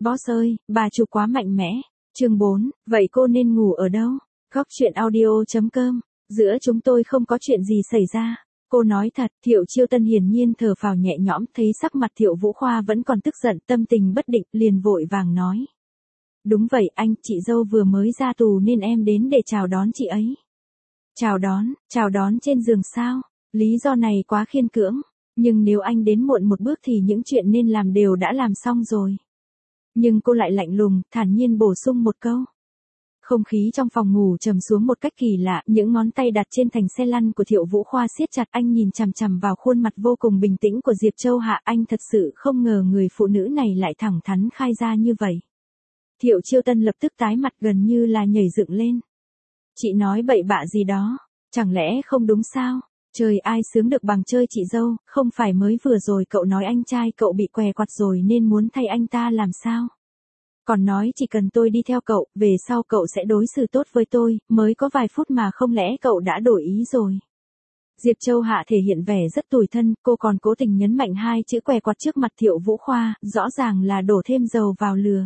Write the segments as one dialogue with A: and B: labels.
A: Boss ơi, bà chủ quá mạnh mẽ. Chương 4, vậy cô nên ngủ ở đâu? Góc truyện audio.com. Giữa chúng tôi không có chuyện gì xảy ra. Cô nói thật, Thiệu Chiêu Tân hiển nhiên thở phào nhẹ nhõm, thấy sắc mặt Thiệu Vũ Khoa vẫn còn tức giận, tâm tình bất định, liền vội vàng nói. Đúng vậy anh, chị dâu vừa mới ra tù nên em đến để chào đón chị ấy. Chào đón trên giường sao? Lý do này quá khiên cưỡng. Nhưng nếu anh đến muộn một bước thì những chuyện nên làm đều đã làm xong rồi. Nhưng cô lại lạnh lùng, thản nhiên bổ sung một câu. Không khí trong phòng ngủ trầm xuống một cách kỳ lạ, những ngón tay đặt trên thành xe lăn của Thiệu Vũ Khoa siết chặt, anh nhìn chằm chằm vào khuôn mặt vô cùng bình tĩnh của Diệp Châu Hạ, anh thật sự không ngờ người phụ nữ này lại thẳng thắn khai ra như vậy. Thiệu Chiêu Tân lập tức tái mặt, gần như là nhảy dựng lên. Chị nói bậy bạ gì đó, chẳng lẽ không đúng sao? Trời, ai sướng được bằng chơi chị dâu, không phải mới vừa rồi cậu nói anh trai cậu bị què quặt rồi nên muốn thay anh ta làm sao? Còn nói chỉ cần tôi đi theo cậu, về sau cậu sẽ đối xử tốt với tôi, mới có vài phút mà không lẽ cậu đã đổi ý rồi? Diệp Châu Hạ thể hiện vẻ rất tủi thân, cô còn cố tình nhấn mạnh hai chữ què quặt trước mặt Thiệu Vũ Khoa, rõ ràng là đổ thêm dầu vào lửa.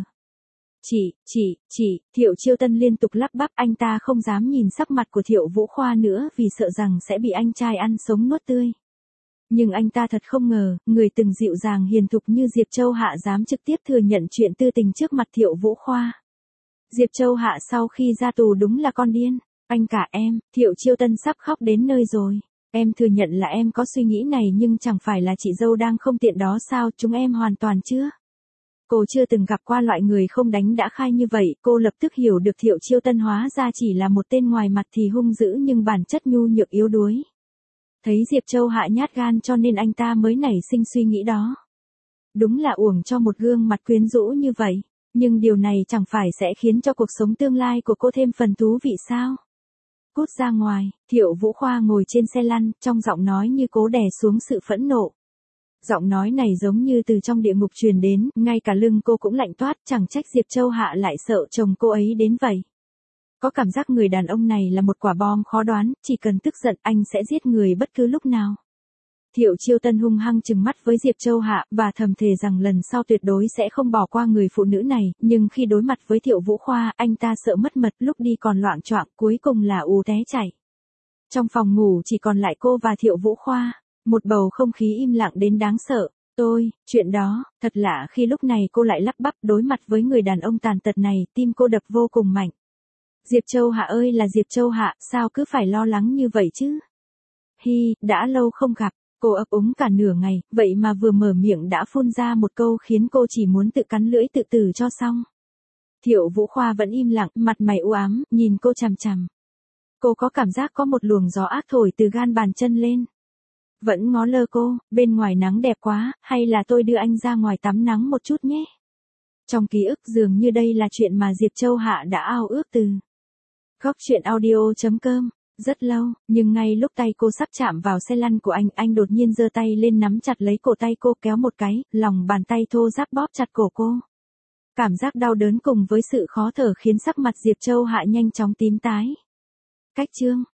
A: Chị, Thiệu Chiêu Tân liên tục lắp bắp, anh ta không dám nhìn sắc mặt của Thiệu Vũ Khoa nữa vì sợ rằng sẽ bị anh trai ăn sống nuốt tươi. Nhưng anh ta thật không ngờ, người từng dịu dàng hiền thục như Diệp Châu Hạ dám trực tiếp thừa nhận chuyện tư tình trước mặt Thiệu Vũ Khoa. Diệp Châu Hạ sau khi ra tù đúng là con điên. Anh cả em, Thiệu Chiêu Tân sắp khóc đến nơi rồi. Em thừa nhận là em có suy nghĩ này nhưng chẳng phải là chị dâu đang không tiện đó sao, chúng em hoàn toàn chưa. Cô chưa từng gặp qua loại người không đánh đã khai như vậy, cô lập tức hiểu được Thiệu Chiêu Tân hóa ra chỉ là một tên ngoài mặt thì hung dữ nhưng bản chất nhu nhược yếu đuối. Thấy Diệp Châu Hạ nhát gan cho nên anh ta mới nảy sinh suy nghĩ đó. Đúng là uổng cho một gương mặt quyến rũ như vậy, nhưng điều này chẳng phải sẽ khiến cho cuộc sống tương lai của cô thêm phần thú vị sao? Cút ra ngoài, Thiệu Vũ Khoa ngồi trên xe lăn, trong giọng nói như cố đè xuống sự phẫn nộ. Giọng nói này giống như từ trong địa ngục truyền đến, ngay cả lưng cô cũng lạnh toát, chẳng trách Diệp Châu Hạ lại sợ chồng cô ấy đến vậy. Có cảm giác người đàn ông này là một quả bom khó đoán, chỉ cần tức giận anh sẽ giết người bất cứ lúc nào. Thiệu Chiêu Tân hung hăng trừng mắt với Diệp Châu Hạ và thầm thề rằng lần sau tuyệt đối sẽ không bỏ qua người phụ nữ này, nhưng khi đối mặt với Thiệu Vũ Khoa, anh ta sợ mất mật, lúc đi còn loạng choạng, cuối cùng là ù té chảy. Trong phòng ngủ chỉ còn lại cô và Thiệu Vũ Khoa, một bầu không khí im lặng đến đáng sợ. Chuyện đó, thật lạ khi lúc này cô lại lắp bắp đối mặt với người đàn ông tàn tật này, tim cô đập vô cùng mạnh. Diệp Châu Hạ ơi là Diệp Châu Hạ, sao cứ phải lo lắng như vậy chứ? Đã lâu không gặp, cô ấp úng cả nửa ngày, vậy mà vừa mở miệng đã phun ra một câu khiến cô chỉ muốn tự cắn lưỡi tự tử cho xong. Thiệu Vũ Khoa vẫn im lặng, mặt mày u ám, nhìn cô chằm chằm. Cô có cảm giác có một luồng gió ác thổi từ gan bàn chân lên. Vẫn ngó lơ cô, bên ngoài nắng đẹp quá, hay là tôi đưa anh ra ngoài tắm nắng một chút nhé? Trong ký ức dường như đây là chuyện mà Diệp Châu Hạ đã ao ước từ. Góc truyện audio.com. Rất lâu, nhưng ngay lúc tay cô sắp chạm vào xe lăn của anh đột nhiên giơ tay lên nắm chặt lấy cổ tay cô, kéo một cái, lòng bàn tay thô ráp bóp chặt cổ cô. Cảm giác đau đớn cùng với sự khó thở khiến sắc mặt Diệp Châu Hạ nhanh chóng tím tái. Cách chương